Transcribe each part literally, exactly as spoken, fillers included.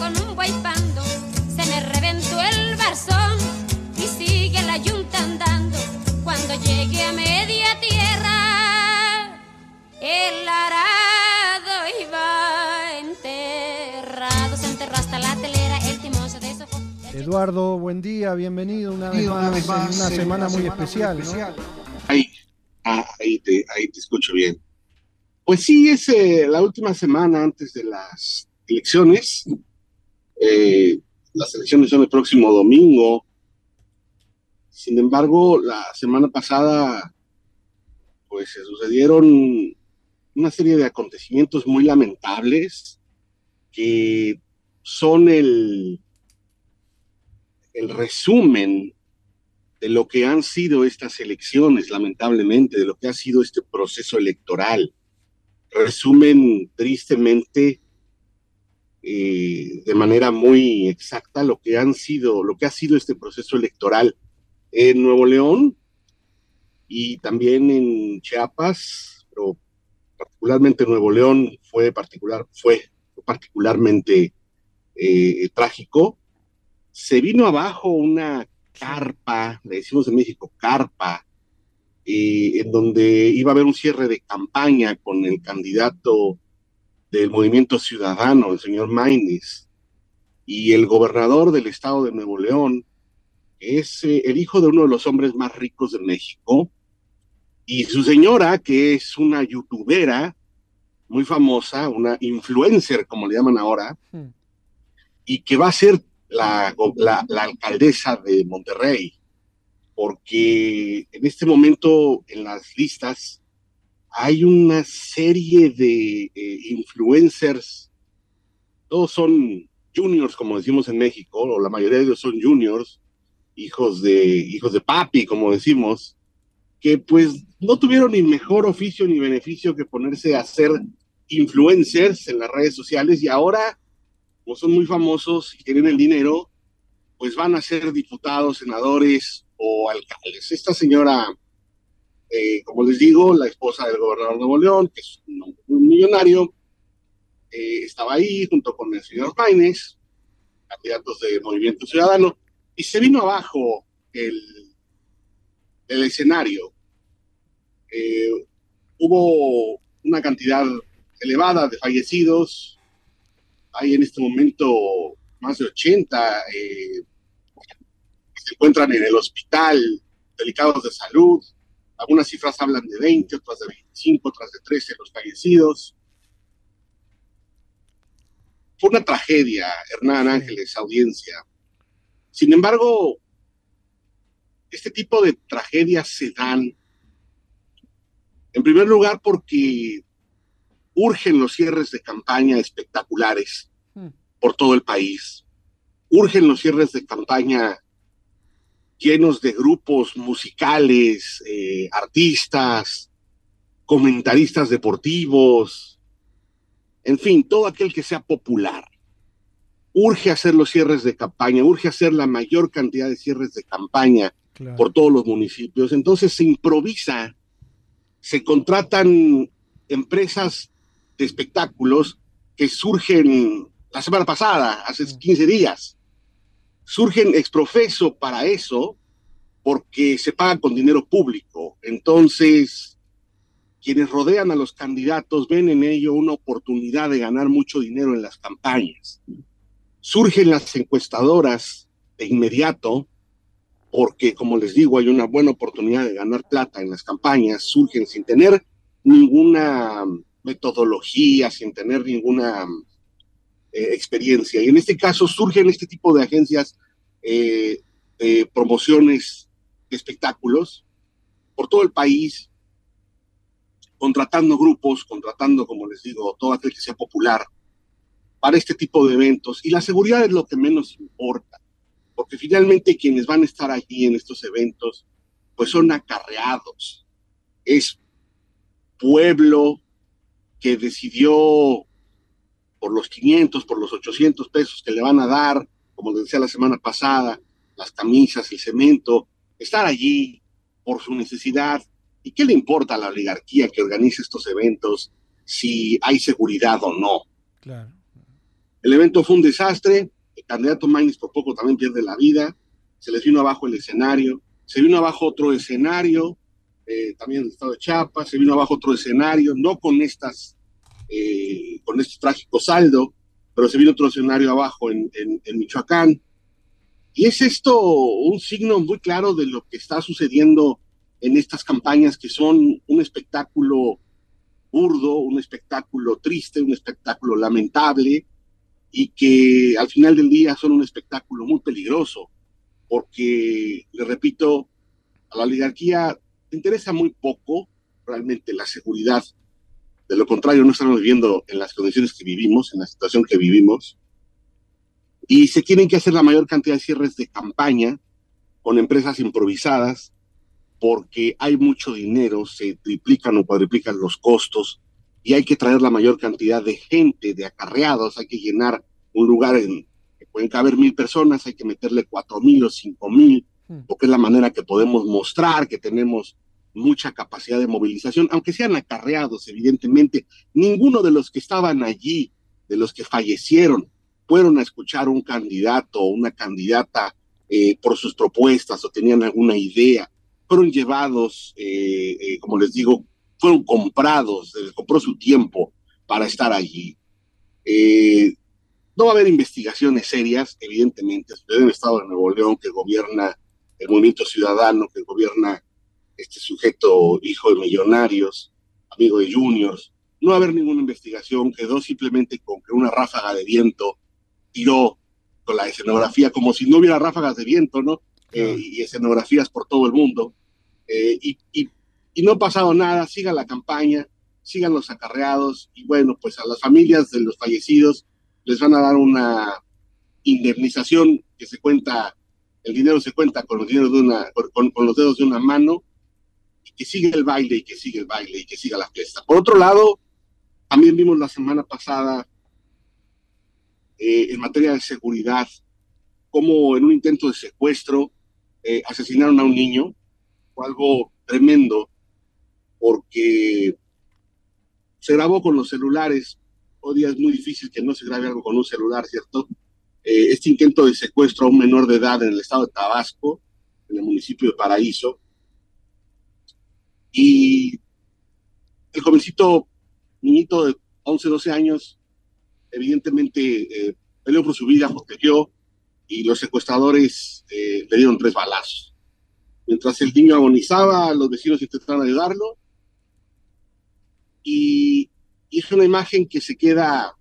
con un guaypando, se me reventó el barzón y sigue la yunta andando. Cuando llegue a media tierra, el arado iba enterrado, se enterró hasta la telera, el timón se deshojó. Eduardo, buen día, bienvenido una vez más, una, vez más, en una, semana, una muy semana especial, muy especial, ¿no? Ahí, ah, ahí, te, ahí te escucho bien. Pues sí, es eh, la última semana antes de las elecciones. Eh, las elecciones son el próximo domingo. Sin embargo, la semana pasada, pues se sucedieron una serie de acontecimientos muy lamentables que son el, el resumen de lo que han sido estas elecciones, lamentablemente, de lo que ha sido este proceso electoral. Resumen tristemente, eh, de manera muy exacta, lo que han sido, lo que ha sido este proceso electoral en Nuevo León y también en Chiapas, pero particularmente Nuevo León fue particular, fue particularmente eh, trágico. Se vino abajo una carpa, le decimos en México carpa, eh, en donde iba a haber un cierre de campaña con el candidato del Movimiento Ciudadano, el señor Maínez, y el gobernador del estado de Nuevo León es eh, el hijo de uno de los hombres más ricos de México, y su señora, que es una youtubera muy famosa, una influencer, como le llaman ahora, hmm. y que va a ser la, la, la alcaldesa de Monterrey, porque en este momento en las listas hay una serie de eh, influencers, todos son juniors, como decimos en México, o la mayoría de ellos son juniors, hijos de, hijos de papi, como decimos, que pues no tuvieron ni mejor oficio ni beneficio que ponerse a ser influencers en las redes sociales, y ahora, como son muy famosos y tienen el dinero, pues van a ser diputados, senadores o alcaldes. Esta señora, eh, como les digo, la esposa del gobernador de Nuevo León, que es un, un millonario, eh, estaba ahí junto con el señor Maínez, candidatos de Movimiento Ciudadano, y se vino abajo el, el escenario. Eh, hubo una cantidad elevada de fallecidos, hay en este momento más de ochenta eh, que se encuentran en el hospital, delicados de salud. Algunas cifras hablan de veinte, otras de veinticinco, otras de trece los fallecidos. Fue una tragedia, Hernán Ángeles, audiencia. Sin embargo, este tipo de tragedias se dan, en primer lugar, porque urgen los cierres de campaña espectaculares por todo el país. Urgen los cierres de campaña llenos de grupos musicales, eh, artistas, comentaristas deportivos, en fin, todo aquel que sea popular. Urge hacer los cierres de campaña, urge hacer la mayor cantidad de cierres de campaña claro. por todos los municipios. Entonces se improvisa, se contratan empresas de espectáculos que surgen la semana pasada, hace quince días. Surgen exprofeso para eso porque se pagan con dinero público. Entonces, quienes rodean a los candidatos ven en ello una oportunidad de ganar mucho dinero en las campañas. Surgen las encuestadoras de inmediato porque, como les digo, hay una buena oportunidad de ganar plata en las campañas. Surgen sin tener ninguna metodología, sin tener ninguna eh, experiencia. Y en este caso surgen este tipo de agencias eh, de promociones de espectáculos por todo el país, contratando grupos, contratando, como les digo, todo aquel que sea popular para este tipo de eventos. Y la seguridad es lo que menos importa, porque finalmente quienes van a estar allí en estos eventos, pues son acarreados. Es pueblo que decidió por los quinientos, por los ochocientos pesos que le van a dar, como les decía la semana pasada, las camisas, el cemento, estar allí por su necesidad. ¿Y qué le importa a la oligarquía que organice estos eventos si hay seguridad o no? Claro. El evento fue un desastre, el candidato Maínez por poco también pierde la vida, se les vino abajo el escenario, se vino abajo otro escenario, eh, también en el estado de Chiapas, se vino abajo otro escenario, no con estas, eh, con este trágico saldo, pero se vino otro escenario abajo en, en, en Michoacán. Y es esto un signo muy claro de lo que está sucediendo en estas campañas, que son un espectáculo burdo, un espectáculo triste, un espectáculo lamentable, y que al final del día son un espectáculo muy peligroso, porque, le repito, a la oligarquía le interesa muy poco realmente la seguridad. De lo contrario, no estamos viviendo en las condiciones que vivimos, en la situación que vivimos, y se tienen que hacer la mayor cantidad de cierres de campaña con empresas improvisadas, porque hay mucho dinero, se triplican o cuadriplican los costos, y hay que traer la mayor cantidad de gente, de acarreados, hay que llenar un lugar en que pueden caber mil personas, hay que meterle cuatro mil o cinco mil, porque es la manera que podemos mostrar que tenemos mucha capacidad de movilización, aunque sean acarreados, evidentemente. Ninguno de los que estaban allí, de los que fallecieron, fueron a escuchar un candidato o una candidata eh, por sus propuestas o tenían alguna idea. Fueron llevados, eh, eh, como les digo, fueron comprados, se les compró su tiempo para estar allí. Eh, no va a haber investigaciones serias, evidentemente, en el estado de Nuevo León, que gobierna el Movimiento Ciudadano, que gobierna este sujeto hijo de millonarios, amigo de juniors. No va a haber ninguna investigación, quedó simplemente con que una ráfaga de viento tiró con la escenografía, como si no hubiera ráfagas de viento, ¿no? Eh, y escenografías por todo el mundo. Eh, y, y, y no ha pasado nada, siga la campaña, sigan los acarreados, y bueno, pues a las familias de los fallecidos les van a dar una indemnización que se cuenta, el dinero se cuenta con los, de una, con, con los dedos de una mano, y que siga el baile, y que siga el baile, y que siga la fiesta. Por otro lado, también vimos la semana pasada, eh, en materia de seguridad, como en un intento de secuestro eh, asesinaron a un niño. Fue algo tremendo, porque se grabó con los celulares. Hoy día es muy difícil que no se grabe algo con un celular, ¿cierto? Eh, este intento de secuestro a un menor de edad en el estado de Tabasco, en el municipio de Paraíso, y el jovencito, niñito de once, doce años, evidentemente eh, peleó por su vida, protegió, y los secuestradores eh, le dieron tres balazos. Mientras el niño agonizaba, los vecinos intentaron ayudarlo, y, y es una imagen que se queda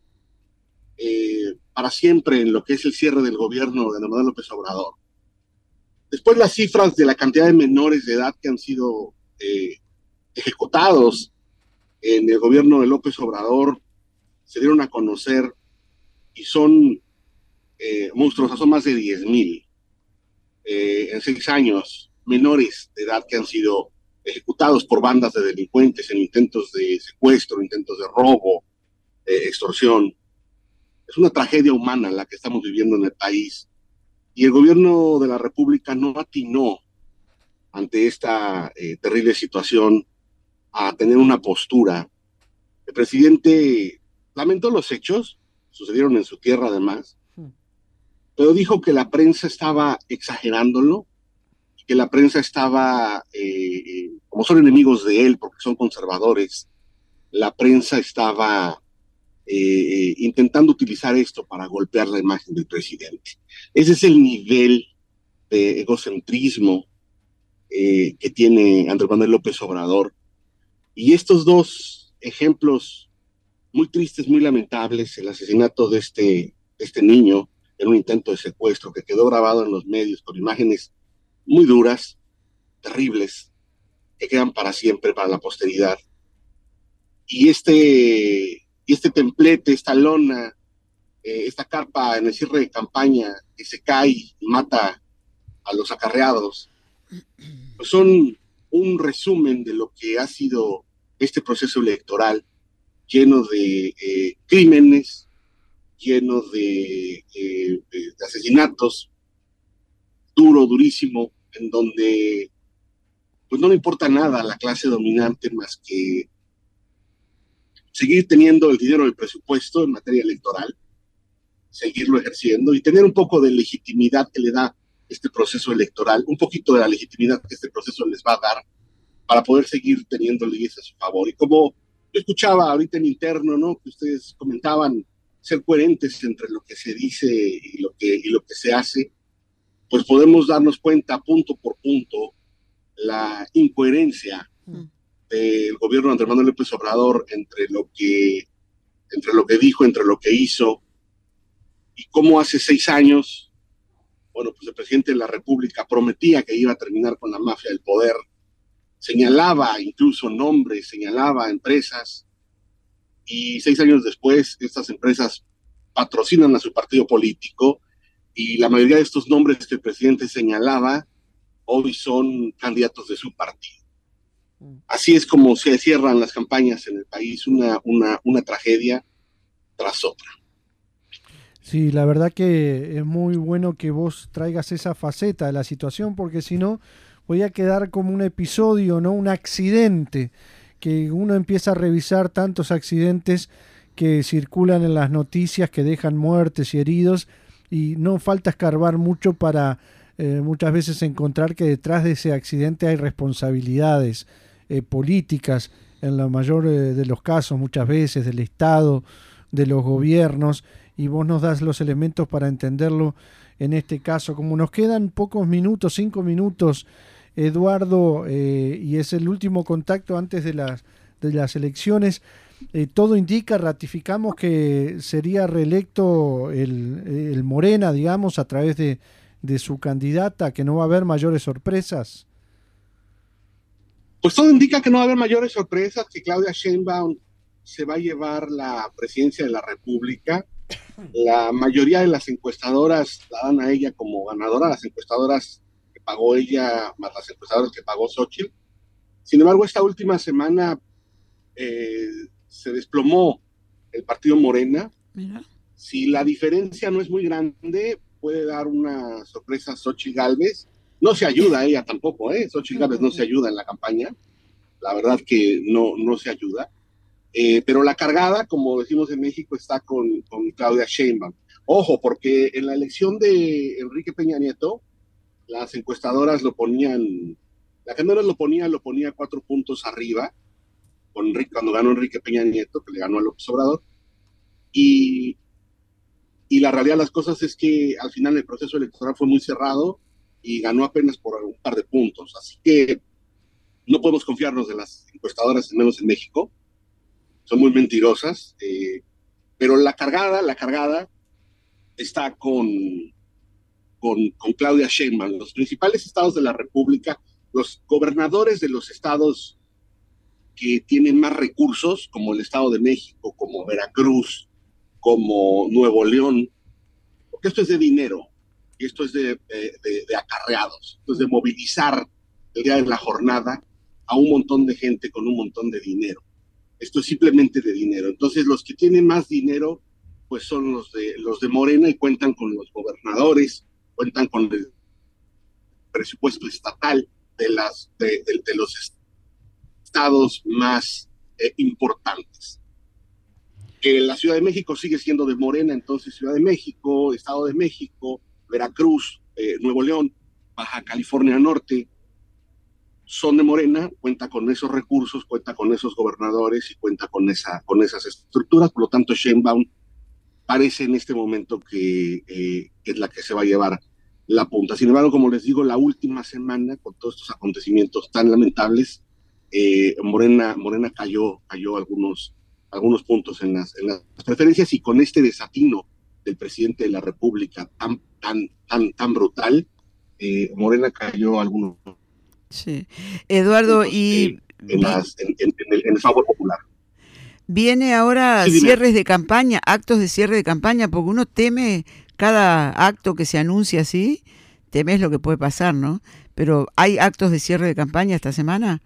eh, para siempre en lo que es el cierre del gobierno de Andrés Manuel López Obrador. Después, las cifras de la cantidad de menores de edad que han sido eh, ejecutados en el gobierno de López Obrador se dieron a conocer, y son eh, monstruosas, son más de diez mil eh, en seis años, menores de edad que han sido ejecutados por bandas de delincuentes en intentos de secuestro, intentos de robo, eh, extorsión. Es una tragedia humana la que estamos viviendo en el país, y el gobierno de la República no atinó ante esta eh, terrible situación a tener una postura. El presidente lamentó los hechos, sucedieron en su tierra además, pero dijo que la prensa estaba exagerándolo, que la prensa estaba, eh, como son enemigos de él porque son conservadores, la prensa estaba eh, intentando utilizar esto para golpear la imagen del presidente. Ese es el nivel de egocentrismo eh, que tiene Andrés Manuel López Obrador. Y estos dos ejemplos muy tristes, muy lamentables, el asesinato de este, de este niño en un intento de secuestro que quedó grabado en los medios con imágenes muy duras, terribles, que quedan para siempre, para la posteridad. Y este, y este templete, esta lona, eh, esta carpa en el cierre de campaña que se cae y mata a los acarreados, pues son un resumen de lo que ha sido este proceso electoral, lleno de eh, crímenes, lleno de, eh, de, de asesinatos, duro, durísimo, en donde pues no le importa nada a la clase dominante más que seguir teniendo el dinero del presupuesto en materia electoral, seguirlo ejerciendo y tener un poco de legitimidad que le da este proceso electoral, un poquito de la legitimidad que este proceso les va a dar para poder seguir teniendo leyes a su favor. Y como yo escuchaba ahorita en interno, ¿no?, que ustedes comentaban, ser coherentes entre lo que se dice y lo que, y lo que se hace, pues podemos darnos cuenta punto por punto la incoherencia mm. del gobierno de Andrés Manuel López Obrador entre lo que, entre lo que dijo, entre lo que hizo, y cómo hace seis años, bueno, pues el presidente de la República prometía que iba a terminar con la mafia del poder, señalaba incluso nombres, señalaba empresas, y seis años después estas empresas patrocinan a su partido político, y la mayoría de estos nombres que el presidente señalaba hoy son candidatos de su partido. Así es como se cierran las campañas en el país, una, una, una tragedia tras otra. Sí, la verdad que es muy bueno que vos traigas esa faceta de la situación, porque si no voy a quedar como un episodio, ¿no? Un accidente, que uno empieza a revisar tantos accidentes que circulan en las noticias, que dejan muertes y heridos, y no falta escarbar mucho para eh, muchas veces encontrar que detrás de ese accidente hay responsabilidades eh, políticas, en la mayor eh, de los casos, muchas veces del Estado, de los gobiernos, y vos nos das los elementos para entenderlo en este caso. Como nos quedan pocos minutos, cinco minutos, Eduardo, eh, y es el último contacto antes de las, de las elecciones, eh, todo indica, ratificamos que sería reelecto el, el Morena, digamos, a través de, de su candidata, que no va a haber mayores sorpresas. Pues todo indica que no va a haber mayores sorpresas, que Claudia Sheinbaum se va a llevar la presidencia de la República. La mayoría de las encuestadoras la dan a ella como ganadora, las encuestadoras que pagó ella, más las encuestadoras que pagó Xóchitl. Sin embargo, esta última semana eh, se desplomó el partido Morena. Mira. Si la diferencia no es muy grande, puede dar una sorpresa a Xóchitl Gálvez. No se ayuda a ella tampoco, ¿eh? Xóchitl Gálvez no se ayuda en la campaña. La verdad que no, no se ayuda. Eh, pero la cargada, como decimos en México, está con, con Claudia Sheinbaum. Ojo, porque en la elección de Enrique Peña Nieto, las encuestadoras lo ponían, la candidata lo ponía, lo ponía cuatro puntos arriba, con Enrique, cuando ganó Enrique Peña Nieto, que le ganó a López Obrador, y, y la realidad de las cosas es que al final el proceso electoral fue muy cerrado y ganó apenas por un par de puntos, así que no podemos confiarnos de las encuestadoras, al menos en México. Son muy mentirosas, eh, pero la cargada, la cargada está con, con, con Claudia Sheinbaum. Los principales estados de la República, los gobernadores de los estados que tienen más recursos, como el Estado de México, como Veracruz, como Nuevo León, porque esto es de dinero, y esto es de, de, de, de acarreados, esto es de movilizar el día de la jornada a un montón de gente con un montón de dinero. Esto es simplemente de dinero. Entonces, los que tienen más dinero, pues son los de los de Morena y cuentan con los gobernadores, cuentan con el presupuesto estatal de, las, de, de, de los estados más eh, importantes. Que la Ciudad de México sigue siendo de Morena, entonces Ciudad de México, Estado de México, Veracruz, eh, Nuevo León, Baja California Norte, son de Morena, cuenta con esos recursos, cuenta con esos gobernadores y cuenta con, esa, con esas estructuras. Por lo tanto, Sheinbaum parece en este momento que, eh, que es la que se va a llevar la punta. Sin embargo, como les digo, la última semana, con todos estos acontecimientos tan lamentables, eh, Morena, Morena cayó, cayó algunos, algunos puntos en las, en las preferencias, y con este desatino del presidente de la República tan, tan, tan, tan brutal, eh, Morena cayó algunos. Sí. Eduardo, y en, las, en, en, en, el, en el favor popular. Viene ahora sí, cierres de campaña, actos de cierre de campaña, porque uno teme cada acto que se anuncia así, temes lo que puede pasar, ¿no? Pero ¿hay actos de cierre de campaña esta semana?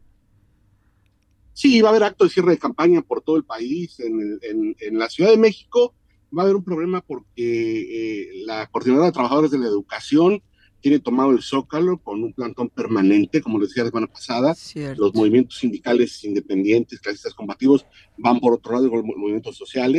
Sí, va a haber actos de cierre de campaña por todo el país. En, en, en la Ciudad de México va a haber un problema porque eh, la Coordinadora de Trabajadores de la Educación tiene tomado el Zócalo con un plantón permanente, como les decía la semana pasada. Cierto. Los movimientos sindicales independientes, clasistas combativos, van por otro lado con los movimientos sociales.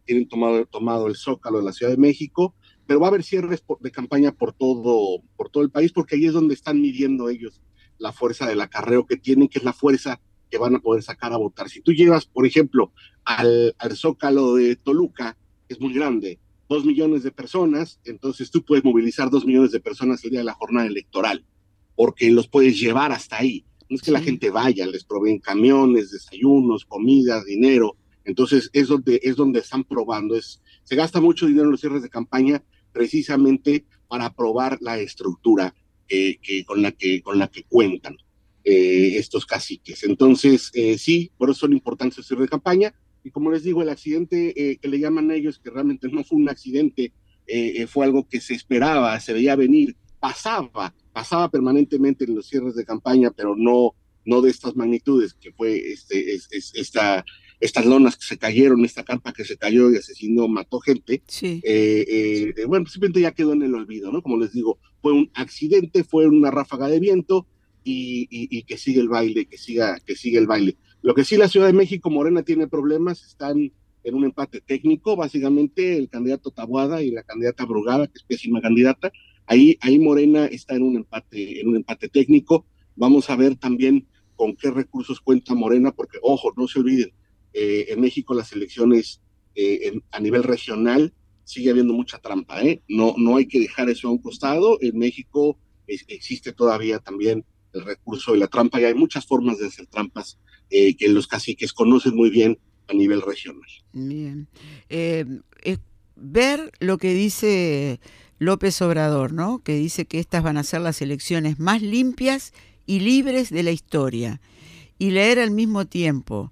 tienen tomado, tomado el Zócalo de la Ciudad de México, pero va a haber cierres por, de campaña por todo, por todo el país, porque ahí es donde están midiendo ellos la fuerza del acarreo que tienen, que es la fuerza que van a poder sacar a votar. Si tú llevas, por ejemplo, al, al Zócalo de Toluca, que es muy grande, dos millones de personas, entonces tú puedes movilizar dos millones de personas el día de la jornada electoral, porque los puedes llevar hasta ahí. No es que sí. La gente vaya, les proveen camiones, desayunos, comida, dinero. Entonces es donde, es donde están probando. Es, se gasta mucho dinero en los cierres de campaña precisamente para probar la estructura eh, que, con, la que, con la que cuentan eh, estos caciques. Entonces, eh, sí, por eso son importantes los cierres de campaña. Y como les digo, el accidente eh, que le llaman a ellos, que realmente no fue un accidente, eh, fue algo que se esperaba, se veía venir, pasaba, pasaba permanentemente en los cierres de campaña, pero no, no de estas magnitudes, que fue este, es, es, esta, estas lonas que se cayeron, esta carpa que se cayó y asesinó, mató gente. Sí. Eh, eh, bueno, simplemente ya quedó en el olvido, ¿no? Como les digo, fue un accidente, fue una ráfaga de viento y, y, y que sigue el baile, que siga, que siga el baile. Lo que sí la Ciudad de México, Morena tiene problemas, están en un empate técnico, básicamente el candidato Taboada y la candidata Brugada, que es pésima candidata, ahí, ahí Morena está en un empate, en un empate técnico. Vamos a ver también con qué recursos cuenta Morena, porque, ojo, no se olviden, eh, en México las elecciones eh, en, a nivel regional sigue habiendo mucha trampa, ¿eh? No, no hay que dejar eso a un costado. En México es, existe todavía también el recurso de la trampa y hay muchas formas de hacer trampas eh, que los caciques conocen muy bien a nivel regional. Bien. Eh, eh, ver lo que dice López Obrador, ¿no? Que dice que estas van a ser las elecciones más limpias y libres de la historia. Y leer al mismo tiempo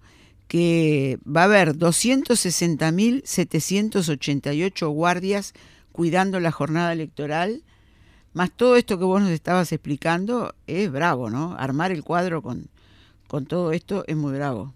que va a haber doscientos sesenta mil setecientos ochenta y ocho guardias cuidando la jornada electoral, más todo esto que vos nos estabas explicando, es bravo, ¿no? Armar el cuadro con, con todo esto es muy bravo.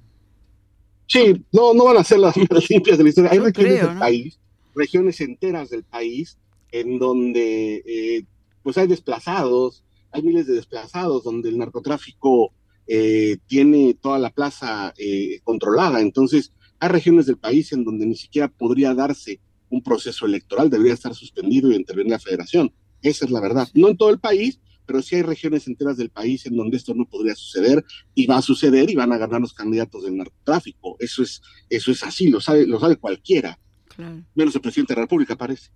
Sí, no, no van a ser las más limpias de la historia. Hay Yo regiones creo, del ¿no? país, regiones enteras del país, en donde eh, pues hay desplazados, hay miles de desplazados, donde el narcotráfico eh, tiene toda la plaza eh, controlada. Entonces, hay regiones del país en donde ni siquiera podría darse un proceso electoral, debería estar suspendido y intervenir la federación. Esa es la verdad. No en todo el país, pero sí hay regiones enteras del país en donde esto no podría suceder y va a suceder y van a ganar los candidatos del narcotráfico. Eso es, eso es así, lo sabe, lo sabe cualquiera. Claro. Menos el presidente de la República, parece.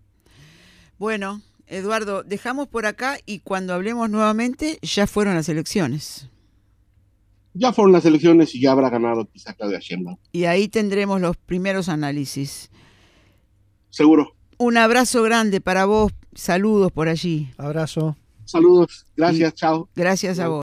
Bueno, Eduardo, dejamos por acá y cuando hablemos nuevamente ya fueron las elecciones. Ya fueron las elecciones y ya habrá ganado quizá Claudia Sheinbaum. Y ahí tendremos los primeros análisis. Seguro. Un abrazo grande para vos, saludos por allí. Abrazo. Saludos, gracias, y chao. Gracias a vos.